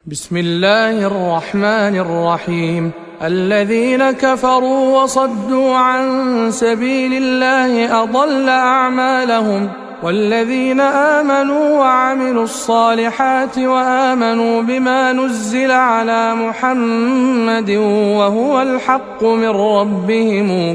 بسم الله الرحمن الرحيم. الذين كفروا وصدوا عن سبيل الله أضل أعمالهم، والذين آمنوا وعملوا الصالحات وآمنوا بما نزل على محمد وهو الحق من ربهم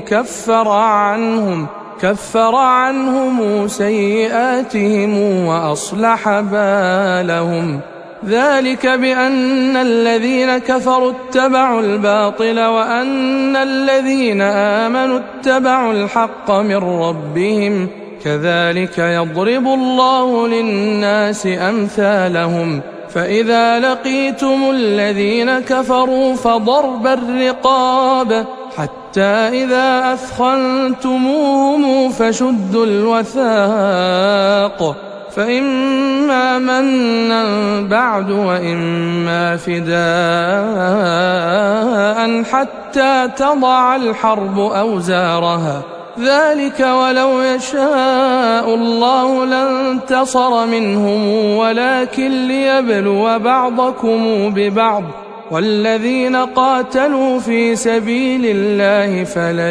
كفر عنهم سيئاتهم وأصلح بالهم. ذلك بأن الذين كفروا اتبعوا الباطل وأن الذين آمنوا اتبعوا الحق من ربهم، كذلك يضرب الله للناس أمثالهم. فإذا لقيتم الذين كفروا فضرب الرقاب حتى إذا أثخنتموهم فشدوا الوثاق، فإما منا بعد وإما فداء حتى تضع الحرب أوزارها. ذلك ولو يشاء الله لانتصر منهم ولكن ليبلو بعضكم ببعض، والذين قاتلوا في سبيل الله فلن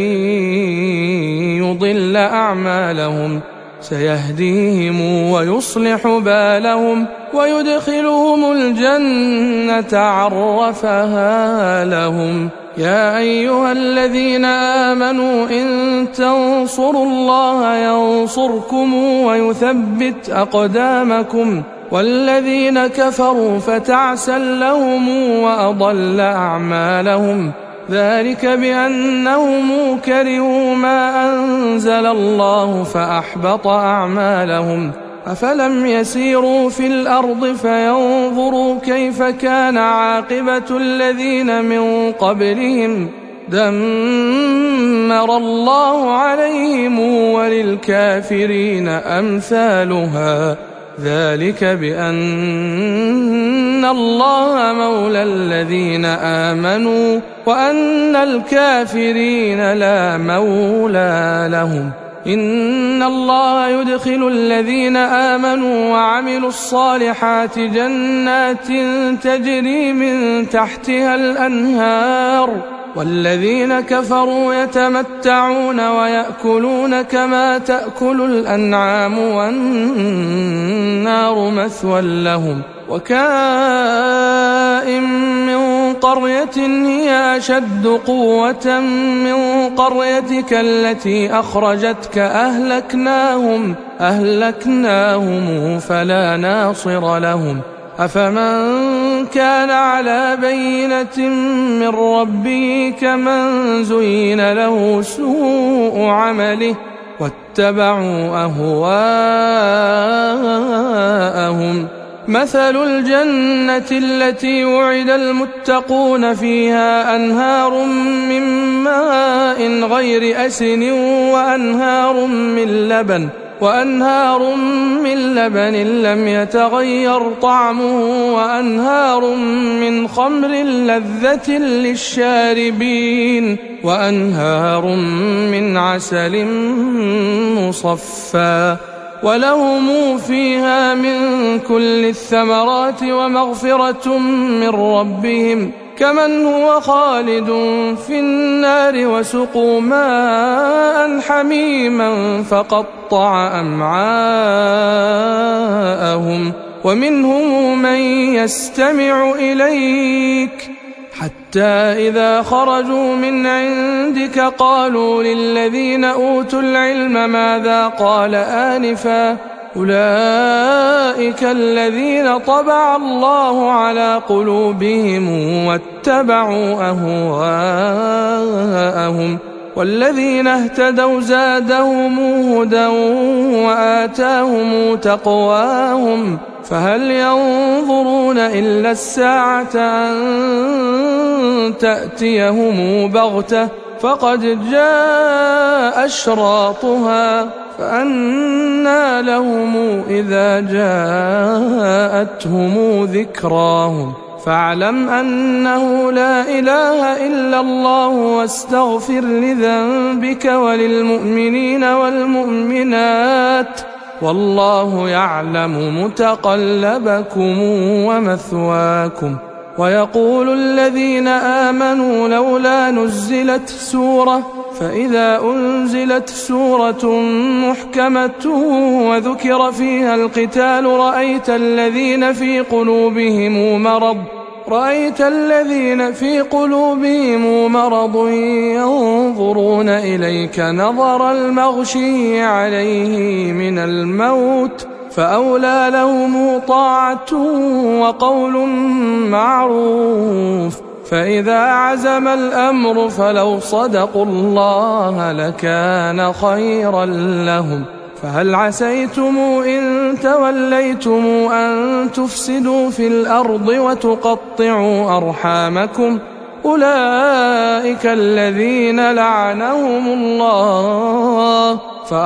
يضل أعمالهم، سيهديهم ويصلح بالهم ويدخلهم الجنة عرفها لهم. يا أيها الذين آمنوا إن تنصروا الله ينصركم ويثبت أقدامكم، والذين كفروا فتعسا لهم وأضل أعمالهم. ذلك بأنهم كرهوا ما أنزل الله فأحبط أعمالهم. أفلم يسيروا في الأرض فينظروا كيف كان عاقبة الذين من قبلهم، دمر الله عليهم وللكافرين أمثالها. ذلك بأن الله مولى الذين آمنوا وأن الكافرين لا مولى لهم. إن الله يدخل الذين آمنوا وعملوا الصالحات جنات تجري من تحتها الأنهار، والذين كفروا يتمتعون ويأكلون كما تأكل الأنعام والنار مثوى لهم. وكائن من قرية هي أشد قوة من قريتك التي أخرجتك أهلكناهم فلا ناصر لهم. أفمن كان على بينة من ربه كمن زين له سوء عمله واتبعوا أهواءهم. مثل الجنة التي وعد المتقون فيها أنهار من ماء غير أسن وأنهار من لبن لم يتغير طعمه وأنهار من خمر لذة للشاربين وأنهار من عسل مصفى، ولهم فيها من كل الثمرات ومغفرة من ربهم، كمن هو خالد في النار وسقوا ماء حميما فقطع أمعاءهم. ومنهم من يستمع إليك حتى إذا خرجوا من عندك قالوا للذين أوتوا العلم ماذا قال آنفا، أولئك الذين طبع الله على قلوبهم واتبعوا أهواءهم. والذين اهتدوا زادهم هدى وآتاهم تقواهم، فهل ينظرون إلا الساعة أن تأتيهم بغتة فقد جاء أشراطها، فأنى لهم إذا جاءتهم ذكراهم. فاعلم أنه لا إله إلا الله واستغفر لذنبك وللمؤمنين والمؤمنات والله يعلم متقلبكم ومثواكم. ويقول الذين آمنوا لولا نزلت سورة، فإذا أنزلت سورة محكمة وذكر فيها القتال رأيت الذين في قلوبهم مرض ينظرون إليك نظر المغشي عليه من الموت، فأولى لهم طاعة وقول معروف. فإذا عزم الأمر فلو صدقوا الله لكان خيرا لهم. فهل عسيتم إن توليتم أن تفسدوا في الأرض وتقطعوا أرحامكم؟ أولئك الذين لعنهم الله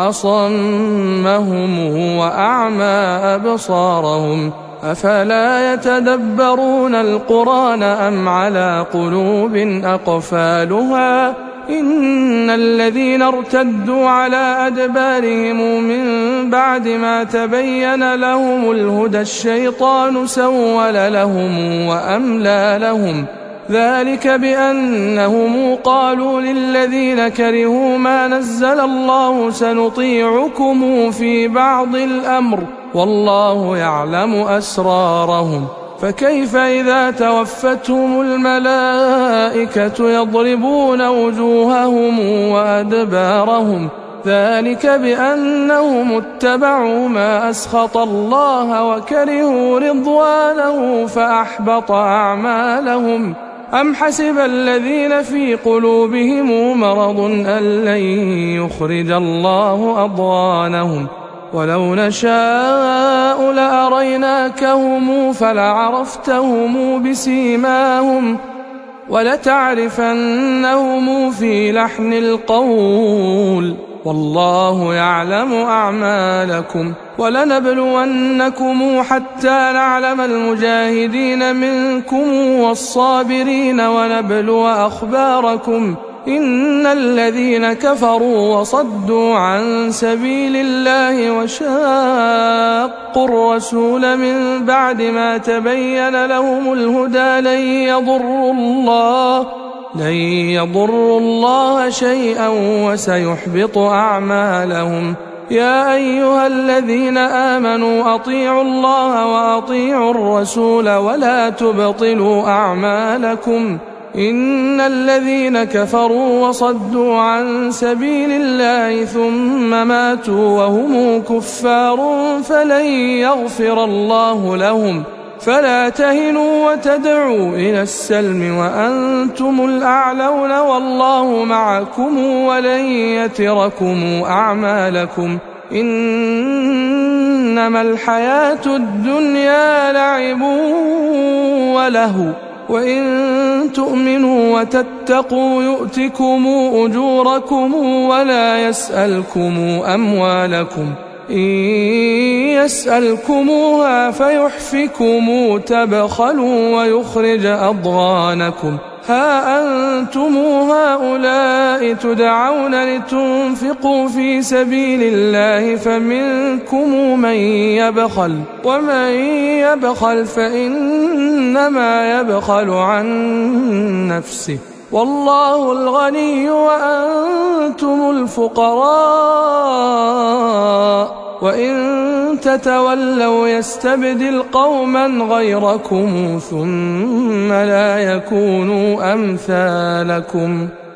فأصمهم وأعمى أبصارهم. أفلا يتدبرون القرآن أم على قلوب أقفالها؟ إن الذين ارتدوا على أدبارهم من بعد ما تبين لهم الهدى الشيطان سول لهم وأملى لهم، ذلك بأنهم قالوا للذين كرهوا ما نزل الله سنطيعكم في بعض الأمر والله يعلم أسرارهم. فكيف إذا توفتهم الملائكة يضربون وجوههم وأدبارهم؟ ذلك بأنهم اتبعوا ما أسخط الله وكرهوا رضوانه فأحبط أعمالهم. أم حسب الذين في قلوبهم مرض أن لن يخرج الله أضغانهم؟ ولو نشاء لأريناكهم فلعرفتهم بسيماهم ولتعرفنهم في لحن القول والله يعلم أعمالكم. ولنبلونكم حتى نعلم المجاهدين منكم والصابرين ونبلو أخباركم. إن الذين كفروا وصدوا عن سبيل الله وشاقوا الرسول من بعد ما تبين لهم الهدى لن يضروا الله شيئا وسيحبط أعمالهم. يا أيها الذين آمنوا أطيعوا الله وأطيعوا الرسول ولا تبطلوا أعمالكم. إن الذين كفروا وصدوا عن سبيل الله ثم ماتوا وهم كفار فلن يغفر الله لهم. فلا تهنوا وتدعوا إلى السلم وأنتم الأعلون والله معكم ولن يتركم أعمالكم. إنما الحياة الدنيا لعب ولهو وإن تؤمنوا وتتقوا يؤتكم أجوركم ولا يسألكم أموالكم. إن يسألكموها فيحفكم تبخلوا ويخرج أضغانكم. ها أنتم هؤلاء تدعون لتنفقوا في سبيل الله فمنكم من يبخل ومن يبخل فإنما يبخل عن نفسه والله الغني وأنتم الفقراء. وإن تتولوا يستبدل قوما غيركم ثم لا يكونوا أمثالكم.